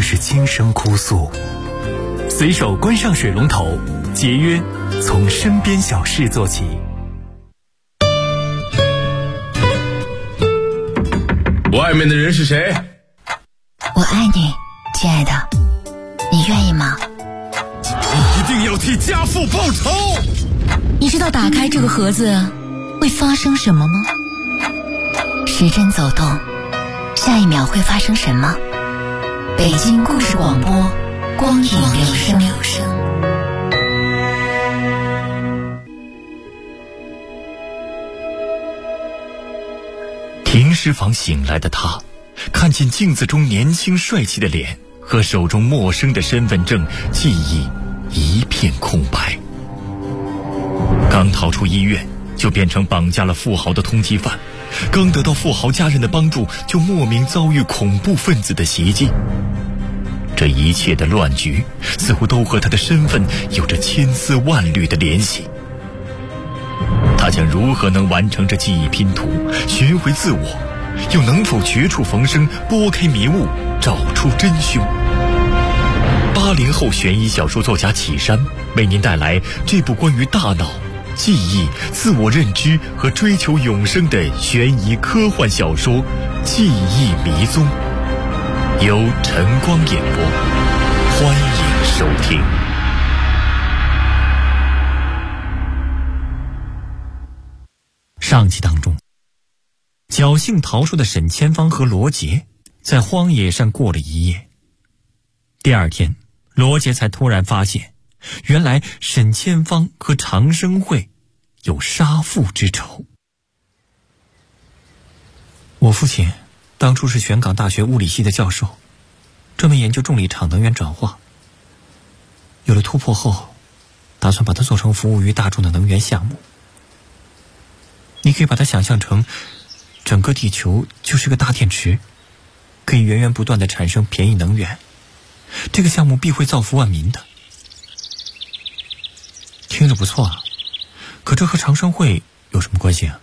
是轻声哭诉。随手关上水龙头，节约从身边小事做起。 外面的人是谁？ 我爱你，亲爱的，你愿意吗？ 你一定要替家父报仇！ 你知道打开这个盒子会发生什么吗？时针走动，下一秒会发生什么？北京故事广播，光影留声。 停尸房醒来的他，看见镜子中年轻帅气的脸和手中陌生的身份证，记忆一片空白。刚逃出医院，就变成绑架了富豪的通缉犯，刚得到富豪家人的帮助，就莫名遭遇恐怖分子的袭击。这一切的乱局似乎都和他的身份有着千丝万缕的联系。他将如何能完成这记忆拼图，寻回自我，又能否绝处逢生，拨开迷雾，找出真凶？80后悬疑小说作家启山为您带来这部关于大脑、记忆、自我认知和追求永生的悬疑科幻小说《记忆迷踪》，由晨光演播，欢迎收听。上集当中，侥幸逃出的沈千芳和罗杰在荒野上过了一夜。第二天，罗杰才突然发现，原来沈千芳和长生会有杀父之仇。我父亲当初是玄港大学物理系的教授，专门研究重力场能源转化。有了突破后，打算把它做成服务于大众的能源项目。你可以把它想象成整个地球就是个大电池，可以源源不断地产生便宜能源。这个项目必会造福万民的。听着不错啊，可这和长生会有什么关系啊？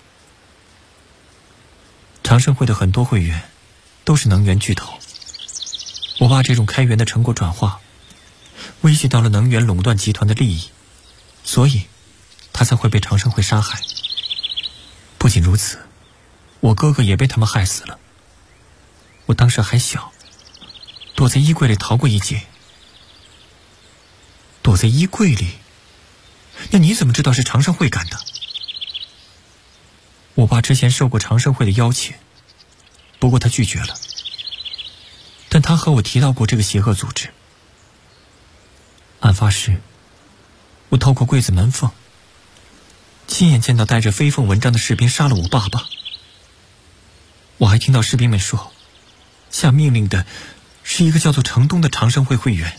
长生会的很多会员都是能源巨头，我爸这种开源的成果转化威胁到了能源垄断集团的利益，所以他才会被长生会杀害。不仅如此，我哥哥也被他们害死了。我当时还小，躲在衣柜里逃过一劫。躲在衣柜里？那你怎么知道是长生会干的？我爸之前受过长生会的邀请，不过他拒绝了。但他和我提到过这个邪恶组织。案发时，我透过柜子门缝，亲眼见到带着飞凤文章的士兵杀了我爸爸。我还听到士兵们说，下命令的是一个叫做程东的长生会会员。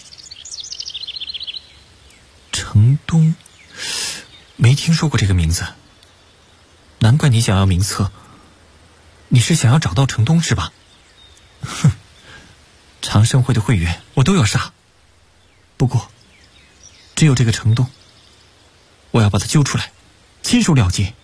程东？没听说过这个名字。难怪你想要名册，你是想要找到程东是吧？哼，长生会的会员我都要杀，不过只有这个程东，我要把他揪出来，亲手了结。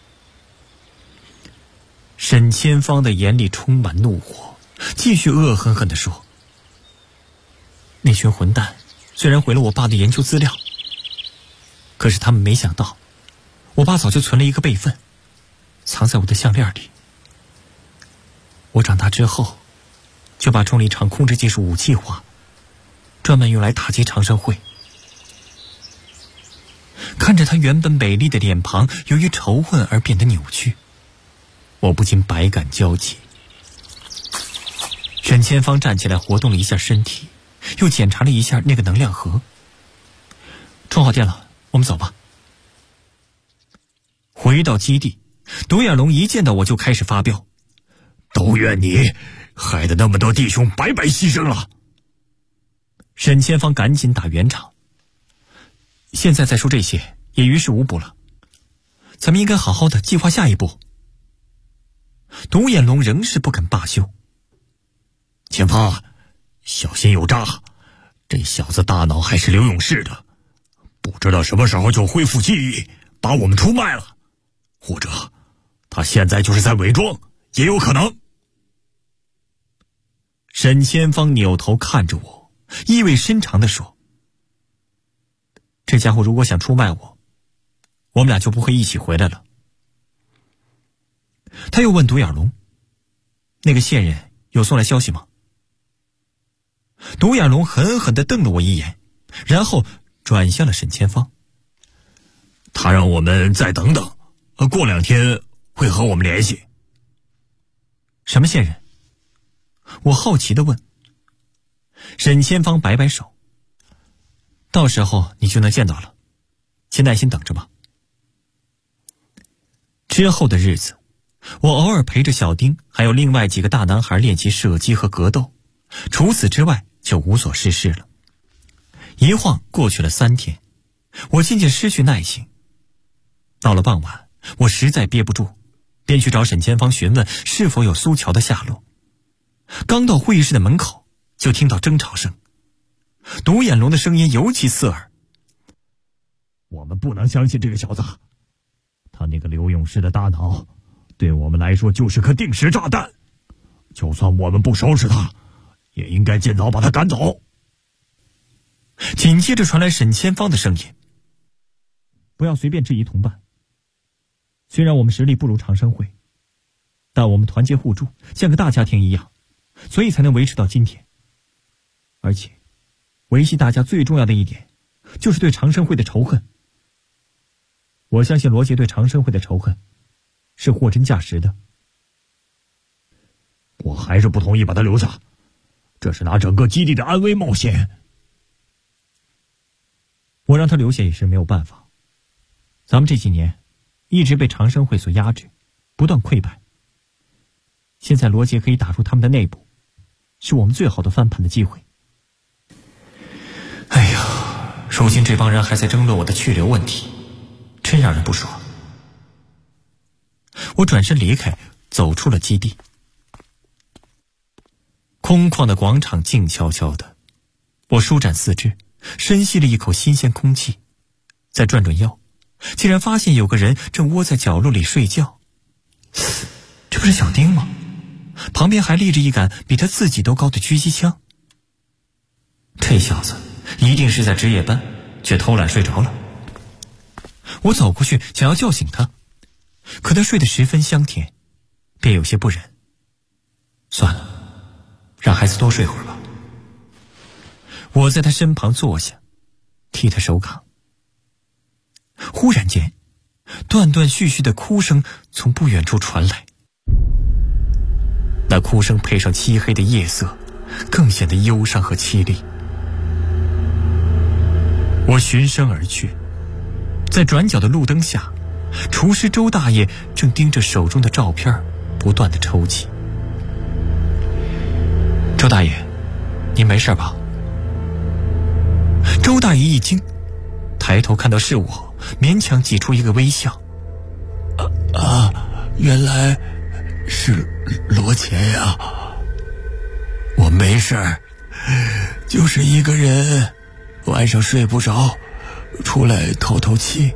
沈千芳的眼里充满怒火，继续恶狠狠地说：那群混蛋虽然毁了我爸的研究资料，可是他们没想到我爸早就存了一个备份，藏在我的项链里。我长大之后就把重力场控制技术武器化，专门用来打击长生会。看着他原本美丽的脸庞由于仇恨而变得扭曲，我不禁百感交集。沈千芳站起来活动了一下身体，又检查了一下那个能量盒。充好电了，我们走吧。回到基地，独眼龙一见到我就开始发飙：都怨你，害得那么多弟兄白白牺牲了。沈千芳赶紧打圆场：现在再说这些也于事无补了，咱们应该好好的计划下一步。独眼龙仍是不肯罢休：前方小心有诈，这小子大脑还是刘勇士的，不知道什么时候就恢复记忆，把我们出卖了，或者他现在就是在伪装，也有可能。沈千芳扭头看着我， 意味深长地说：“这家伙如果想出卖我，我们俩就不会一起回来了。”他又问独眼龙：“那个线人有送来消息吗？”独眼龙狠狠地瞪了我一眼，然后转向了沈千芳。 他让我们再等等，过2天会和我们联系。 什么线人？我好奇地问。沈千芳摆摆手：“到时候你就能见到了，先耐心等着吧。”之后的日子，我偶尔陪着小丁还有另外几个大男孩练习射击和格斗，除此之外就无所事事了。一晃过去了3天，我渐渐失去耐性。到了傍晚，我实在憋不住，便去找沈千芳询问是否有苏乔的下落。刚到会议室的门口，就听到争吵声，独眼龙的声音尤其刺耳：“ 我们不能相信这个小子，他那个刘勇士的大脑对我们来说就是颗定时炸弹，就算我们不收拾他，也应该尽早把他赶走。” 紧接着传来沈千芳的声音：“不要随便质疑同伴。虽然我们实力不如长生会，但我们团结互助，像个大家庭一样，所以才能维持到今天。而且，维系大家最重要的一点，就是对长生会的仇恨。我相信罗杰对长生会的仇恨，是货真价实的。 我还是不同意把他留下，这是拿整个基地的安危冒险。” 我让他留下也是没有办法。咱们这几年一直被长生会所压制，不断溃败。现在罗杰可以打入他们的内部，是我们最好的翻盘的机会。哎呀，如今这帮人还在争论我的去留问题，真让人不爽。我转身离开，走出了基地。空旷的广场静悄悄的，我舒展四肢，深吸了一口新鲜空气，再转转腰，竟然发现有个人正窝在角落里睡觉。这不是小丁吗？旁边还立着一杆比他自己都高的狙击枪。这小子一定是在值夜班，却偷懒睡着了。我走过去想要叫醒他，可他睡得十分香甜，便有些不忍。算了，让孩子多睡会儿吧。我在他身旁坐下，替他收扛。忽然间，断断续续的哭声从不远处传来，那哭声配上漆黑的夜色，更显得忧伤和凄厉。我循声而去，在转角的路灯下，厨师周大爷正盯着手中的照片，不断的抽泣。周大爷，您没事吧？周大爷一惊，抬头看到是我，勉强挤出一个微笑。 原来是罗杰呀！我没事儿，就是一个人晚上睡不着，出来透透气。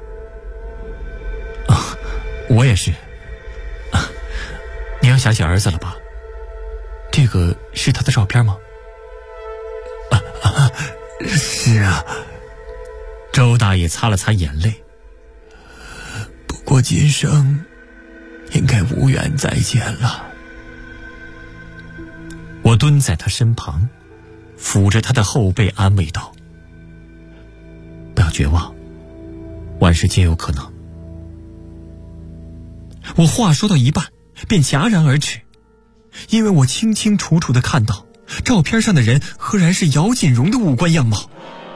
我也是。你要想起儿子了吧？这个是他的照片吗？ 是啊。 周大爷擦了擦眼泪。 不过今生应该无缘再见了。 我蹲在他身旁，抚着他的后背安慰道：不要绝望，万事皆有可能。我话说到一半便戛然而止，因为我清清楚楚地看到照片上的人赫然是姚锦荣的五官样貌。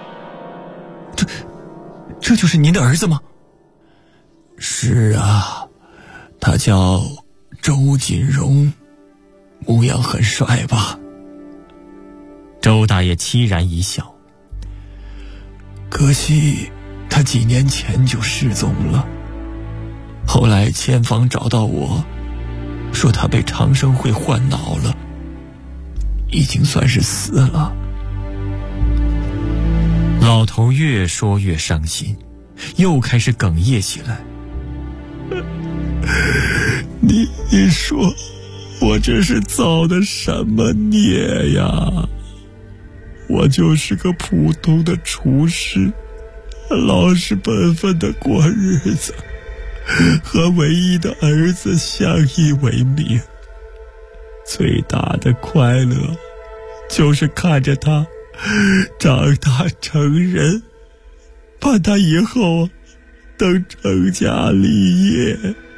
这就是您的儿子吗？ 是啊，他叫周锦荣，模样很帅吧？ 周大爷凄然一笑。 可惜他几年前就失踪了，后来前方找到我，说他被长生会换脑了，已经算是死了。 老头越说越伤心，又开始哽咽起来。 你说我这是造的什么孽呀？ 我就是个普通的厨师，老实本分的过日子，和唯一的儿子相依为命。最大的快乐就是看着他长大成人，盼他以后能成家立业。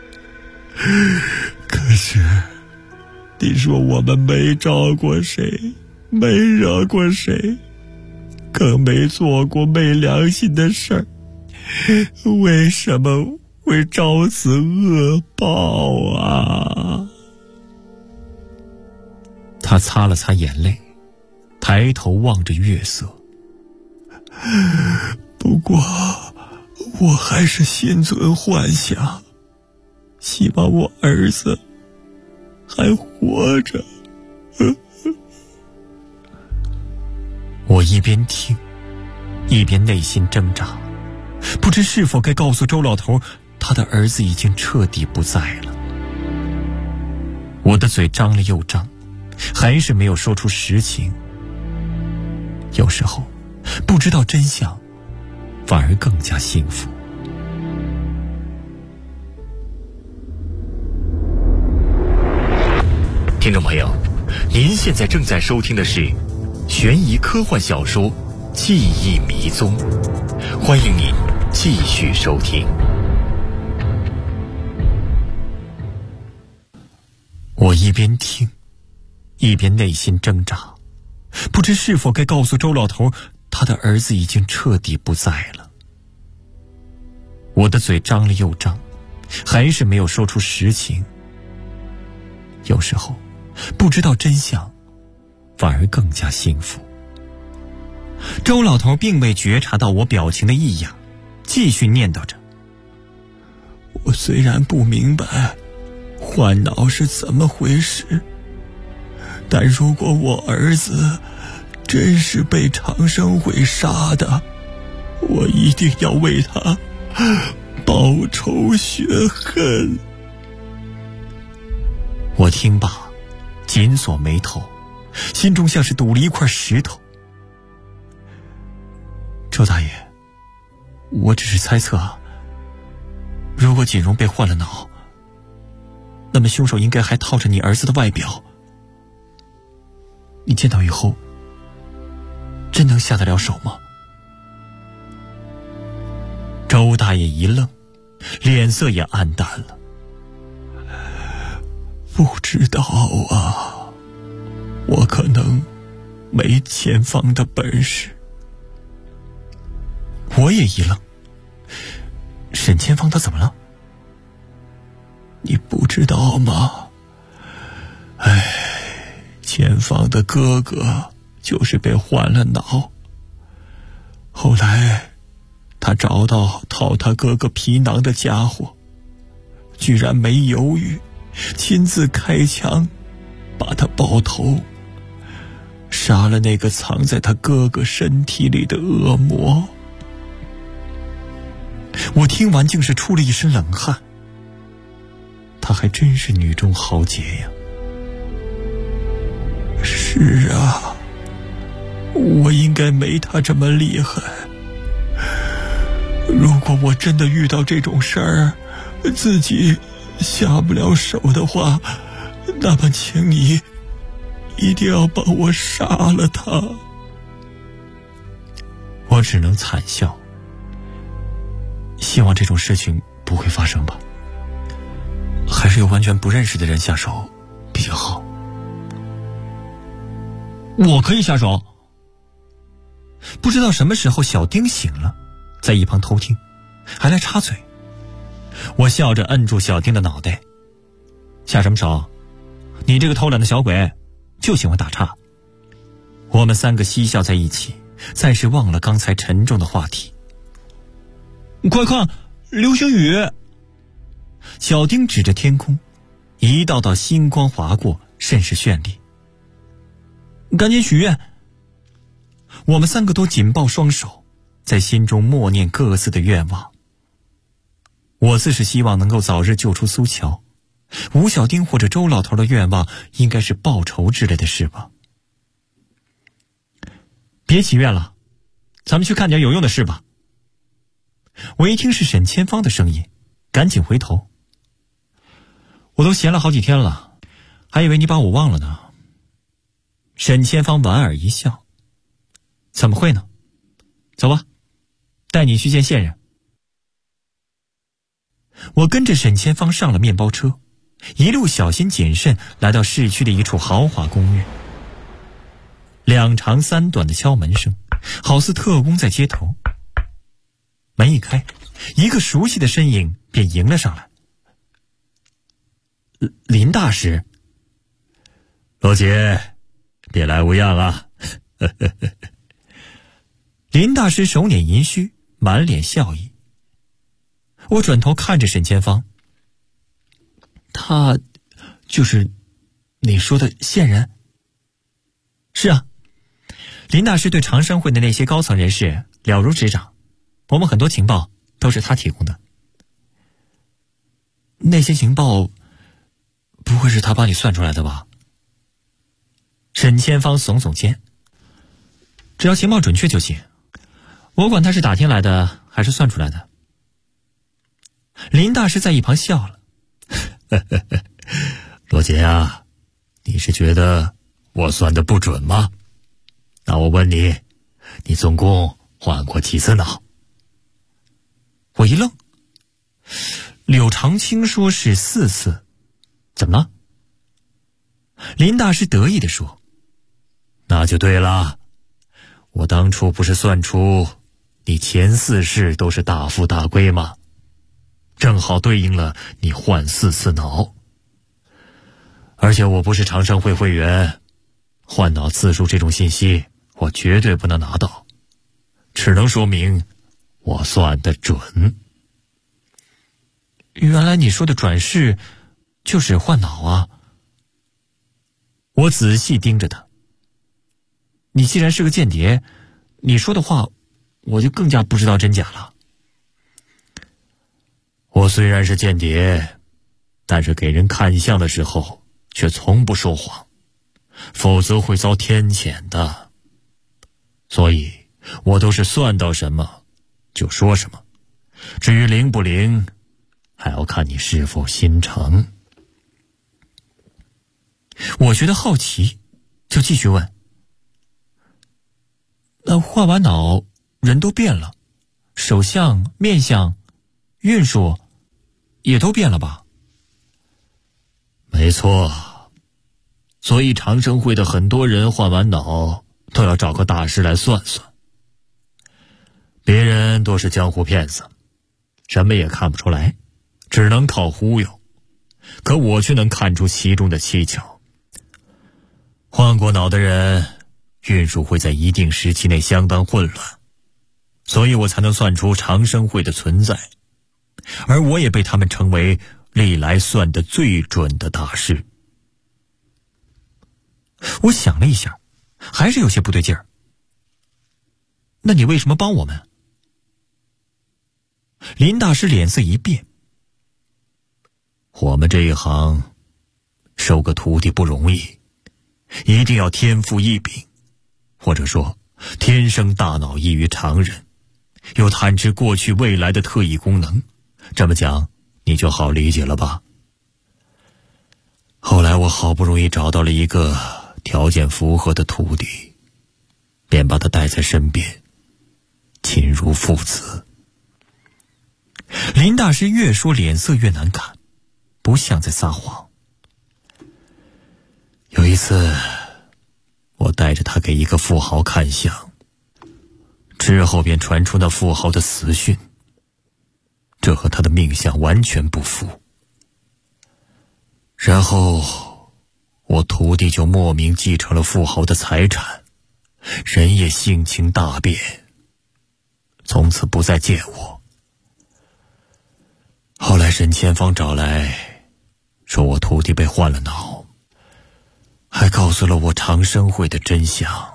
可是你说我们没招过谁，没惹过谁，更没做过没良心的事儿，为什么会招此恶报啊？ 他擦了擦眼泪，抬头望着月色。 不过我还是心存幻想，希望我儿子还活着。 我一边听一边内心挣扎，不知是否该告诉周老头他的儿子已经彻底不在了。我的嘴张了又张，还是没有说出实情。有时候不知道真相反而更加幸福。 听众朋友，您现在正在收听的是悬疑科幻小说《记忆迷踪》，欢迎您继续收听。 我一边听一边内心挣扎，不知是否该告诉周老头他的儿子已经彻底不在了。我的嘴张了又张，还是没有说出实情。有时候不知道真相反而更加幸福。周老头并未觉察到我表情的异样，继续念叨着： 我虽然不明白换脑是怎么回事，但如果我儿子真是被长生会杀的，我一定要为他报仇雪恨。 我听罢紧锁眉头，心中像是堵了一块石头。周大爷，我只是猜测啊，如果锦荣被换了脑，那么凶手应该还套着你儿子的外表。你见到以后真能下得了手吗？周大爷一愣，脸色也暗淡了。 不知道啊，我可能没前方的本事。 我也一愣，沈前方他怎么了？ 你不知道吗？前方的哥哥就是被换了脑，后来他找到套他哥哥皮囊的家伙，居然没犹豫，亲自开枪把他爆头，杀了那个藏在他哥哥身体里的恶魔。 我听完竟是出了一身冷汗，他还真是女中豪杰呀。 是啊，我应该没他这么厉害。如果我真的遇到这种事儿，自己下不了手的话，那么请你一定要帮我杀了他。 我只能惨笑，希望这种事情不会发生吧，还是由完全不认识的人下手比较好。我可以下手。不知道什么时候小丁醒了，在一旁偷听，还来插嘴。我笑着摁住小丁的脑袋：下什么手？你这个偷懒的小鬼就喜欢打岔。我们三个嬉笑在一起，暂时忘了刚才沉重的话题。快看，流星雨！小丁指着天空，一道道星光划过，甚是绚丽。赶紧许愿！我们三个都紧抱双手，在心中默念各自的愿望。我自是希望能够早日救出苏乔，吴小丁或者周老头的愿望应该是报仇之类的事吧。 别祈愿了，咱们去干点有用的事吧。我一听是沈千芳的声音，赶紧回头。我都闲了好几天了，还以为你把我忘了呢。沈千芳莞尔一笑，怎么会呢？走吧，带你去见县人。我跟着沈千芳上了面包车，一路小心谨慎来到市区的一处豪华公寓。2长3短的敲门声，好似特工在接头。门一开，一个熟悉的身影便迎了上来。林大师。 罗杰，别来无恙啊。 林大师手捻银须，满脸笑意。我转头看着沈千芳，他就是你说的县人？是啊，林大师对长生会的那些高层人士了如指掌，我们很多情报都是他提供的。那些情报不会是他帮你算出来的吧？沈千芳耸耸肩，只要情报准确就行，我管他是打听来的还是算出来的。林大师在一旁笑了。 罗杰啊，你是觉得我算的不准吗？那我问你，你总共换过几次脑？ 我一愣，柳长青说是4次，怎么了？林大师得意地说， 那就对了，我当初不是算出你前4世都是大富大贵吗？正好对应了你换4次脑。而且我不是长生会会员，换脑次数这种信息我绝对不能拿到，只能说明我算得准。 原来你说的转世就是换脑啊。我仔细盯着他，你既然是个间谍，你说的话我就更加不知道真假了。 我虽然是间谍，但是给人看相的时候却从不说谎，否则会遭天谴的。所以我都是算到什么就说什么，至于灵不灵，还要看你是否心诚。 我觉得好奇，就继续问，那换完脑人都变了，手相、面相、运数也都变了吧？ 没错，所以长生会的很多人换完脑都要找个大师来算算。别人都是江湖骗子，什么也看不出来，只能靠忽悠，可我却能看出其中的蹊跷。换过脑的人运数会在一定时期内相当混乱，所以我才能算出长生会的存在，而我也被他们称为历来算得最准的大师。 我想了一下，还是有些不对劲儿。那你为什么帮我们？林大师脸色一变， 我们这一行收个徒弟不容易，一定要天赋异禀，或者说天生大脑异于常人，又探知过去未来的特异功能。这么讲你就好理解了吧？后来我好不容易找到了一个条件符合的徒弟，便把他带在身边，亲如父子。 林大师越说脸色越难看，不像在撒谎。 有一次我带着他给一个富豪看相，之后便传出那富豪的死讯，这和他的命相完全不符。然后我徒弟就莫名继承了富豪的财产，人也性情大变，从此不再见我。后来沈千芳找来，说我徒弟被换了脑，还告诉了我长生会的真相。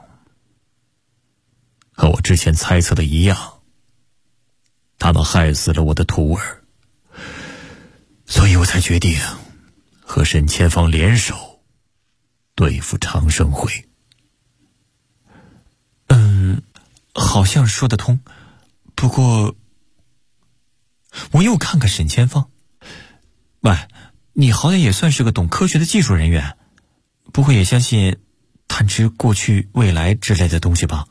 和我之前猜测的一样，他们害死了我的徒儿，所以我才决定和沈千芳联手对付长生会。 好像说得通，不过我又看看沈千芳。喂，你好歹也算是个懂科学的技术人员，不会也相信探知过去未来之类的东西吧？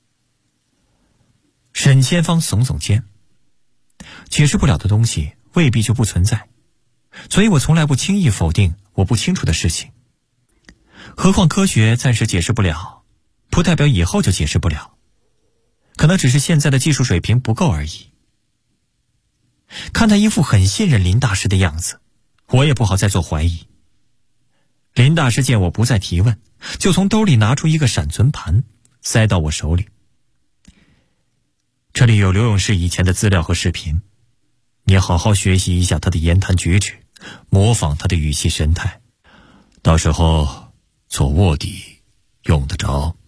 沈千芳耸耸肩，解释不了的东西未必就不存在，所以我从来不轻易否定我不清楚的事情。何况科学暂时解释不了，不代表以后就解释不了，可能只是现在的技术水平不够而已。看他一副很信任林大师的样子，我也不好再做怀疑。林大师见我不再提问，就从兜里拿出一个闪存盘，塞到我手里。这里有刘勇士以前的资料和视频，你好好学习一下他的言谈举止，模仿他的语气神态，到时候做卧底用得着。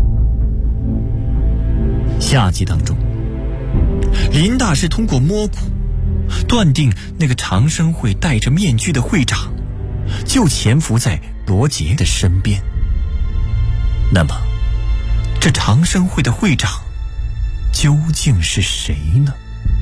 下集当中，林大师通过摸骨断定那个长生会戴着面具的会长就潜伏在罗杰的身边。那么这长生会的会长究竟是谁呢？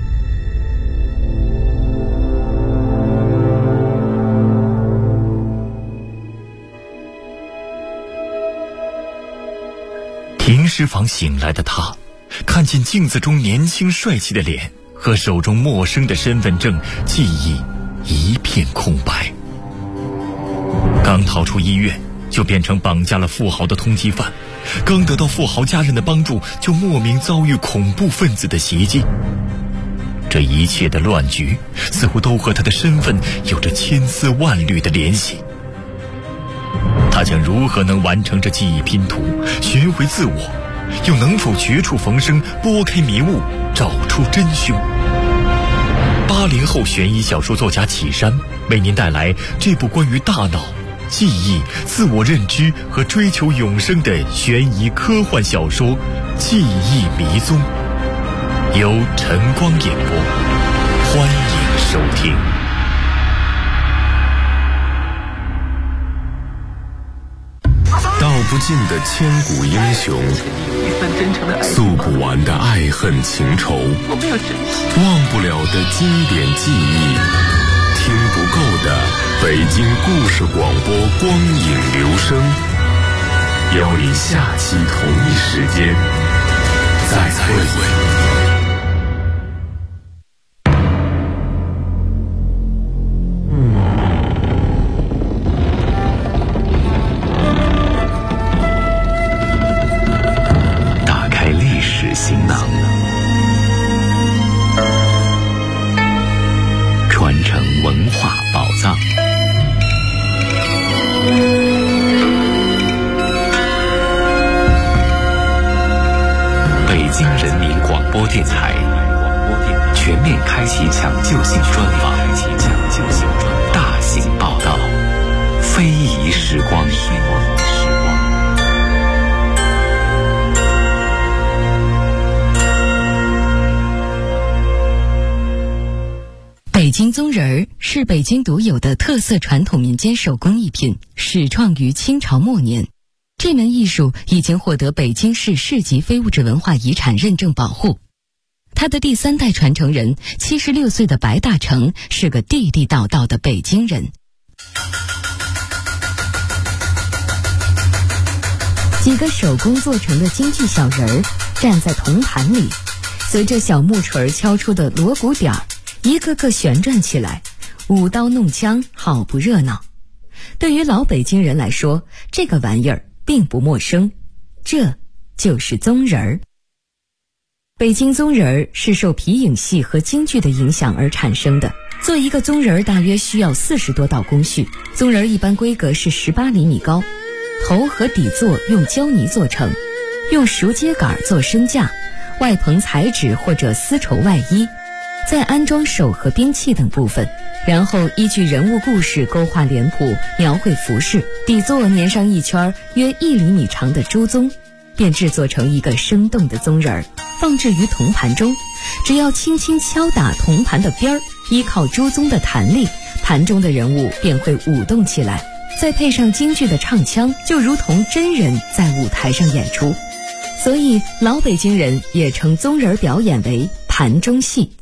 停尸房醒来的他，看见镜子中年轻帅气的脸和手中陌生的身份证，记忆一片空白。刚逃出医院，就变成绑架了富豪的通缉犯，刚得到富豪家人的帮助，就莫名遭遇恐怖分子的袭击。这一切的乱局似乎都和他的身份有着千丝万缕的联系。他将如何能完成这记忆拼图，寻回自我，又能否绝处逢生，拨开迷雾，找出真凶？80后悬疑小说作家启山为您带来这部关于大脑、记忆、自我认知和追求永生的悬疑科幻小说《记忆迷踪》，由晨光演播，欢迎收听。 道不尽的千古英雄，诉不完的爱恨情仇，忘不了的经典记忆，听不够的北京故事广播光影留声，邀你下期同一时间再会。 行囊，传承文化宝藏。北京人民广播电台全面开启抢救性专访，大型报道，非遗时光。 北京宗人儿是北京独有的特色传统民间手工艺品，始创于清朝末年。这门艺术已经获得北京市市级非物质文化遗产认证保护。他的第3代传承人76岁的白大成是个地地道道的北京人。几个手工做成的京剧小人儿站在铜盘里，随着小木锤敲出的锣鼓点儿，一个个旋转起来，舞刀弄枪，好不热闹。对于老北京人来说，这个玩意儿并不陌生，这就是宗人儿。北京宗人儿是受皮影戏和京剧的影响而产生的。做一个宗人儿大约需要40多道工序，宗人儿一般规格是18厘米高，头和底座用胶泥做成，用熟秸秆做身架，外棚彩纸或者丝绸外衣，再安装手和兵器等部分，然后依据人物故事勾画脸谱，描绘服饰，底座粘上一圈约1厘米长的猪鬃，便制作成一个生动的宗人儿，放置于铜盘中。只要轻轻敲打铜盘的边儿，依靠猪鬃的弹力，盘中的人物便会舞动起来，再配上京剧的唱腔，就如同真人在舞台上演出。 所以老北京人也称宗人表演为盘中戏。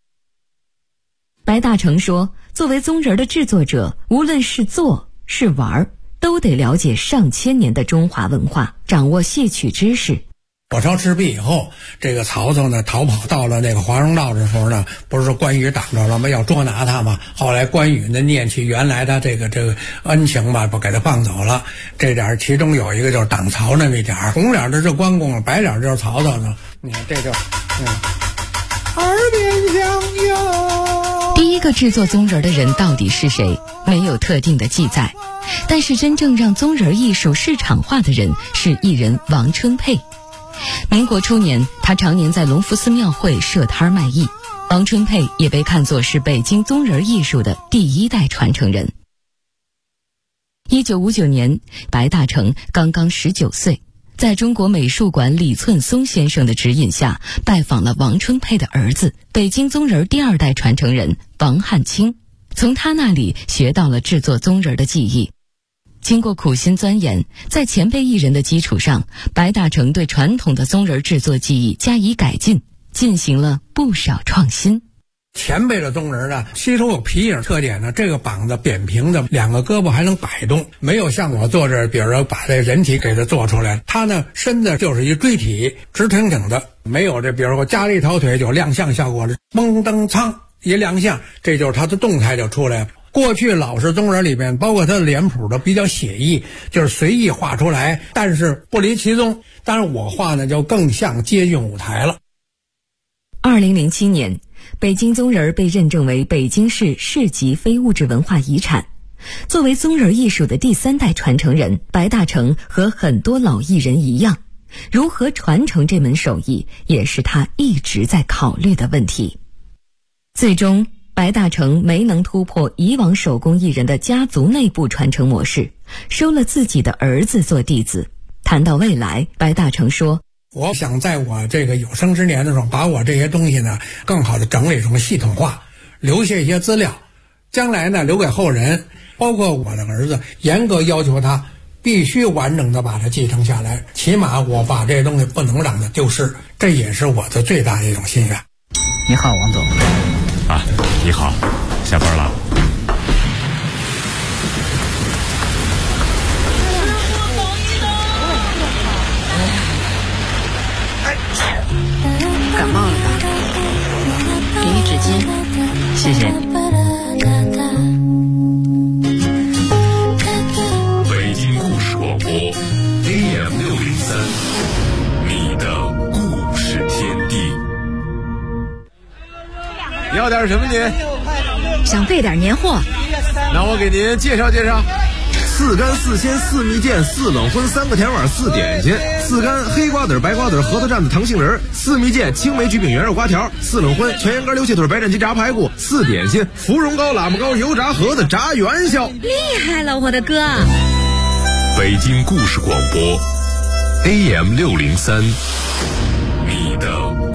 白大成说，作为宗人的制作者，无论是做是玩，都得了解上千年的中华文化，掌握戏曲知识。 火烧赤壁以后，这个曹操呢逃跑到了那个华容道的时候呢，不是关羽挡着了吗？要捉拿他嘛。后来关羽呢念起原来的这个恩情吧，不给他放走了。这点其中有一个就是挡曹那么一点，红脸的是关公，白脸就是曹操呢。你看这就耳边响哟。 第一个制作宗人的人到底是谁？没有特定的记载，但是真正让宗人艺术市场化的人是艺人王春佩。民国初年，他常年在隆福寺庙会设摊卖艺。王春佩也被看作是北京宗人艺术的第一代传承人。1959年，白大成刚刚19岁，在中国美术馆李寸松先生的指引下，拜访了王春佩的儿子，北京宗人第二代传承人王汉卿，从他那里学到了制作宗人的技艺。经过苦心钻研，在前辈艺人的基础上，白大成对传统的宗人制作技艺加以改进，进行了不少创新。 前辈的宗人呢，其中有皮影特点呢，这个膀子扁平的，两个胳膊还能摆动，没有像我做这，比如说把这人体给它做出来，他呢身子就是一锥体，直挺挺的，没有这，比如说加了一条腿就亮相效果了，嘣噔噌一亮相，这就是他的动态就出来了。过去老式宗人里面，包括他的脸谱都比较写意，就是随意画出来，但是不离其宗。但是我画呢，就更像接近舞台了。 2007年，北京宗人被认证为北京市市级非物质文化遗产。作为宗人艺术的第三代传承人，白大成和很多老艺人一样，如何传承这门手艺，也是他一直在考虑的问题。最终，白大成没能突破以往手工艺人的家族内部传承模式，收了自己的儿子做弟子。谈到未来，白大成说， 我想在我这个有生之年的时候，把我这些东西呢更好的整理成系统化，留下一些资料，将来呢留给后人，包括我的儿子，严格要求他必须完整的把它继承下来，起码我把这些东西不能让它丢失，这也是我的最大的一种心愿。 你好，王总。 啊，你好，下班了。 感冒了吧？给你纸巾， 谢谢。 北京故事广播 AM603，你的故事天地。 你要点什么您？ 想备点年货。 那我给您介绍介绍。4干4鲜4蜜饯4冷荤3个甜碗4点心，4干黑瓜子白瓜子核桃蘸子糖杏仁，4蜜饯青梅焗饼圆肉瓜条，4冷荤全羊肝溜蟹腿白斩鸡炸排骨，4点心芙蓉糕喇嘛糕油炸盒子炸元宵。 厉害了，我的哥！ 北京故事广播 AM603，你的